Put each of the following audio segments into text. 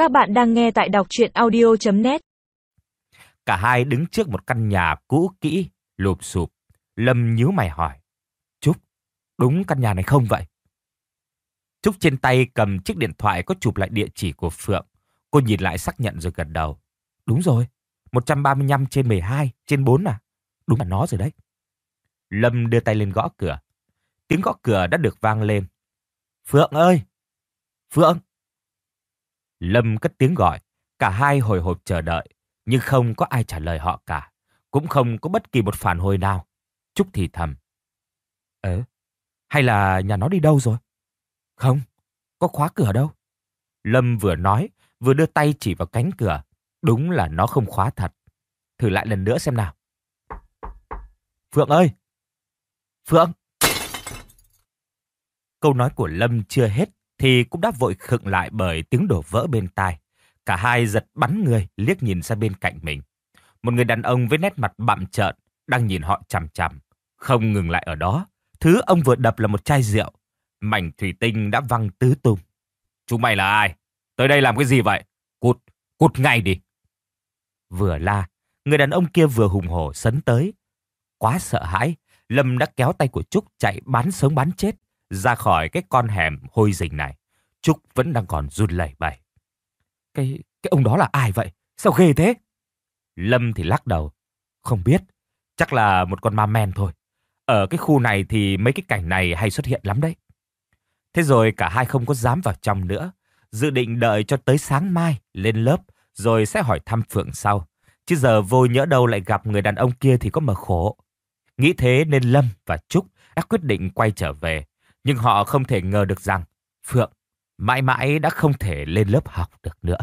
Các bạn đang nghe tại đọc truyện audio.net. Cả hai đứng trước một căn nhà cũ kỹ, lụp xụp. Lâm nhíu mày hỏi. Trúc, đúng căn nhà này không vậy? Trúc trên tay cầm chiếc điện thoại có chụp lại địa chỉ của Phượng. Cô nhìn lại xác nhận rồi gật đầu. Đúng rồi, 135/12/4 à? Đúng là nó rồi đấy. Lâm đưa tay lên gõ cửa. Tiếng gõ cửa đã được vang lên. Phượng ơi! Phượng! Lâm cất tiếng gọi. Cả hai hồi hộp chờ đợi, nhưng không có ai trả lời họ cả. Cũng không có bất kỳ một phản hồi nào. Trúc thì thầm. Hay là nhà nó đi đâu rồi? Không, có khóa cửa đâu. Lâm vừa nói, vừa đưa tay chỉ vào cánh cửa. Đúng là nó không khóa thật. Thử lại lần nữa xem nào. Phượng ơi! Phượng! Câu nói của Lâm chưa hết thì cũng đã vội khựng lại bởi tiếng đổ vỡ bên tai. Cả hai giật bắn người liếc nhìn sang bên cạnh mình. Một người đàn ông với nét mặt bặm trợn đang nhìn họ chằm chằm. Không ngừng lại ở đó, thứ ông vừa đập là một chai rượu. Mảnh thủy tinh đã văng tứ tung. Chúng mày là ai? Tới đây làm cái gì vậy? Cút, cút ngay đi. Vừa la, người đàn ông kia vừa hùng hổ sấn tới. Quá sợ hãi, Lâm đã kéo tay của Trúc chạy bán sống bán chết ra khỏi cái con hẻm hôi rình này. Trúc vẫn đang còn run lẩy bẩy. Cái ông đó là ai vậy? Sao ghê thế? Lâm thì lắc đầu. Không biết, chắc là một con ma men thôi. Ở cái khu này thì mấy cái cảnh này hay xuất hiện lắm đấy. Thế rồi cả hai không có dám vào trong nữa. Dự định đợi cho tới sáng mai lên lớp rồi sẽ hỏi thăm Phượng sau. Chứ giờ vô nhỡ đâu lại gặp người đàn ông kia thì có mà khổ. Nghĩ thế nên Lâm và Trúc đã quyết định quay trở về. Nhưng họ không thể ngờ được rằng Phượng mãi mãi đã không thể lên lớp học được nữa.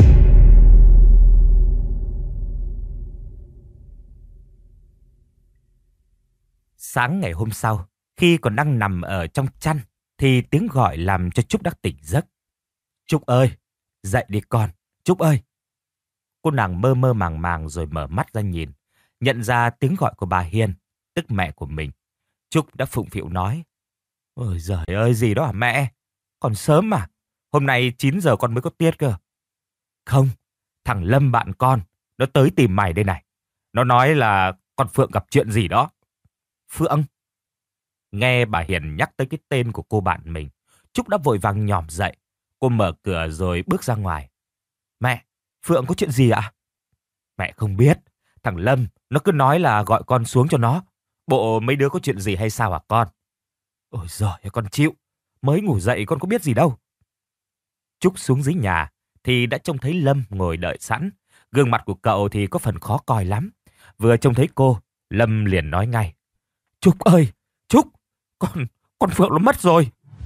Sáng ngày hôm sau, khi còn đang nằm ở trong chăn, thì tiếng gọi làm cho Trúc đã tỉnh giấc. Trúc ơi, dậy đi con, Trúc ơi. Cô nàng mơ mơ màng màng rồi mở mắt ra nhìn, nhận ra tiếng gọi của bà Hiền, tức mẹ của mình. Trúc đã phụng phịu nói. Ôi giời ơi, gì đó hả mẹ? Còn sớm mà, hôm nay 9 giờ con mới có tiết cơ. Không, thằng Lâm bạn con, nó tới tìm mày đây này. Nó nói là con Phượng gặp chuyện gì đó. Phượng? Nghe bà Hiền nhắc tới cái tên của cô bạn mình, Trúc đã vội vàng nhòm dậy. Cô mở cửa rồi bước ra ngoài. Mẹ, Phượng có chuyện gì ạ? Mẹ không biết. Thằng Lâm, nó cứ nói là gọi con xuống cho nó. Bộ mấy đứa có chuyện gì hay sao hả con? Ôi giời, con chịu. Mới ngủ dậy con có biết gì đâu. Trúc xuống dưới nhà thì đã trông thấy Lâm ngồi đợi sẵn. Gương mặt của cậu thì có phần khó coi lắm. Vừa trông thấy cô, Lâm liền nói ngay. Trúc ơi, Trúc, con Phượng nó mất rồi.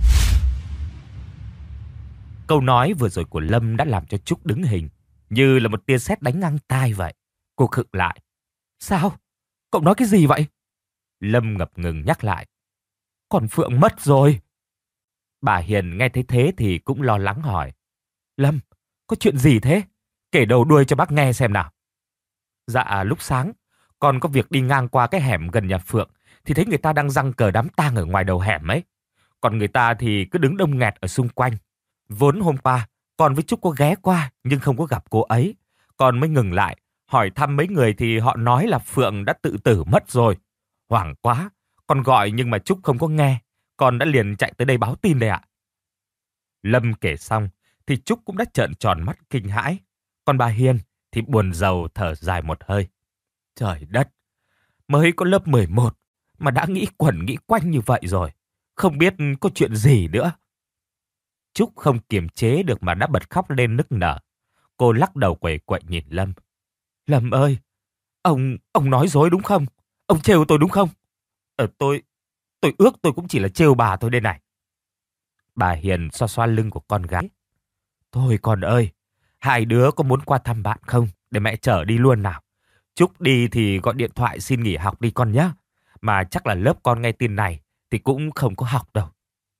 Câu nói vừa rồi của Lâm đã làm cho Trúc đứng hình, như là một tia sét đánh ngang tai vậy. Cô khựng lại. Sao? Cậu nói cái gì vậy? Lâm ngập ngừng nhắc lại. Con Phượng mất rồi. Bà Hiền nghe thấy thế thì cũng lo lắng hỏi. Lâm, có chuyện gì thế? Kể đầu đuôi cho bác nghe xem nào. Dạ, lúc sáng, con có việc đi ngang qua cái hẻm gần nhà Phượng, thì thấy người ta đang giăng cờ đám tang ở ngoài đầu hẻm ấy. Còn người ta thì cứ đứng đông nghẹt ở xung quanh. Vốn hôm qua, con với Trúc có ghé qua nhưng không có gặp cô ấy. Con mới ngừng lại, hỏi thăm mấy người thì họ nói là Phượng đã tự tử mất rồi. Hoảng quá, con gọi nhưng mà Trúc không có nghe. Con đã liền chạy tới đây báo tin đây ạ. Lâm kể xong thì Trúc cũng đã trợn tròn mắt kinh hãi. Còn bà Hiền thì buồn rầu thở dài một hơi. Trời đất, mới có lớp 11 mà đã nghĩ quẩn nghĩ quanh như vậy rồi. Không biết có chuyện gì nữa. Trúc không kiềm chế được mà đã bật khóc lên nức nở. Cô lắc đầu quẩy quậy nhìn Lâm. Lâm ơi, ông nói dối đúng không? Ông trêu tôi đúng không? Tôi ước tôi cũng chỉ là trêu bà thôi đây này. Bà Hiền xoa xoa lưng của con gái. Thôi con ơi, hai đứa có muốn qua thăm bạn không? Để mẹ chở đi luôn nào. Trúc đi thì gọi điện thoại xin nghỉ học đi con nhé. Mà chắc là lớp con nghe tin này thì cũng không có học đâu.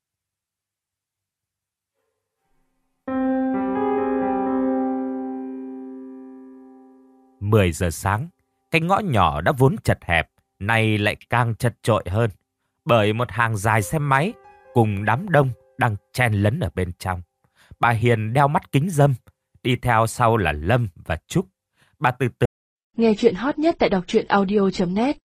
Mười giờ sáng, cái ngõ nhỏ đã vốn chật hẹp, nay lại càng chật chội hơn. Bởi một hàng dài xe máy cùng đám đông đang chen lấn ở bên trong. Bà Hiền đeo mắt kính râm, Đi theo sau là Lâm và Trúc. Bà từ từ Nghe chuyện hot nhất tại đọc truyện audio.net